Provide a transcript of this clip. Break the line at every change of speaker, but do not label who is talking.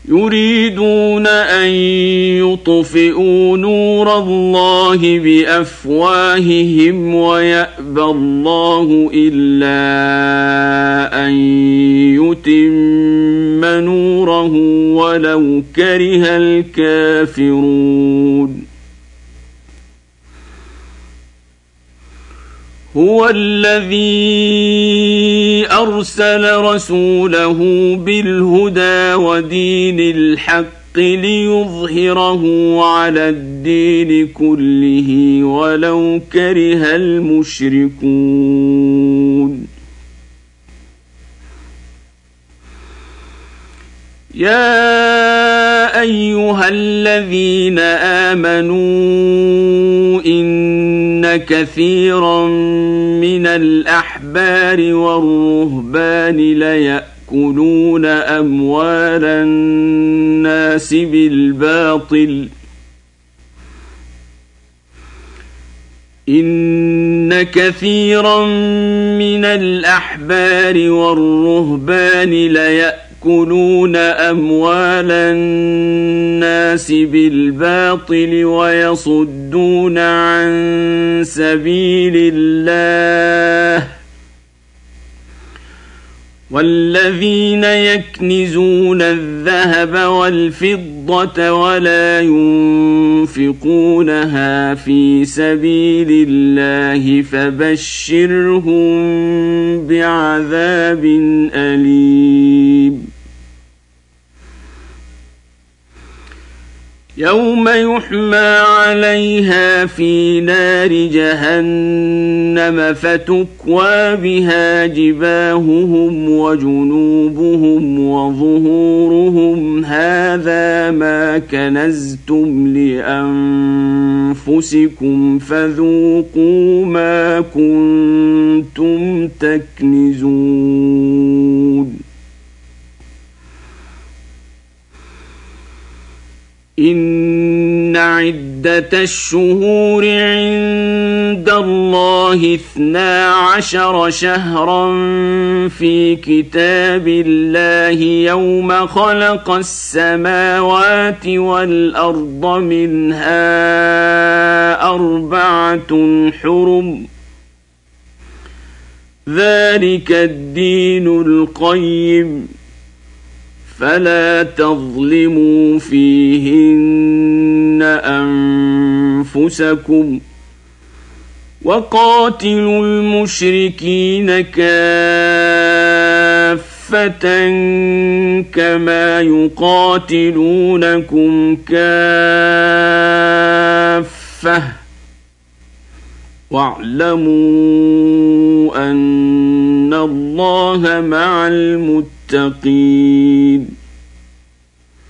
يريدون أن يطفئوا نور الله بأفواههم ويأبى الله إلا أن يتم نوره ولو كره الكافرون. هو الذي أرسل رسوله بالهدى ودين الحق ليظهره على الدين كله ولو كره المشركون. يا أيها الذين آمنوا إن كثيرا من الأحبار والرهبان ليأكلون أموال الناس بالباطل إن كثيرا من الأحبار والرهبان ليأكلون أموال الناس بالباطل ويصدون عن سبيل الله والذين يكنزون الذهب والفضة ولا ينفقونها في سبيل الله فبشرهم بعذاب أليم. يوم يحمى عليها في نار جهنم فتكوى بها جباههم وجنوبهم وظهورهم هذا ما كنزتم لأنفسكم فذوقوا ما كنتم تكنزون. إن عدة الشهور عند الله 12 شهرا في كتاب الله يوم خلق السماوات والأرض منها 4 حرم ذلك الدين القيم فلا تظلموا فيهن أنفسكم وقاتلوا المشركين كافة كما يقاتلونكم كافة واعلموا أن الله مع المتقين.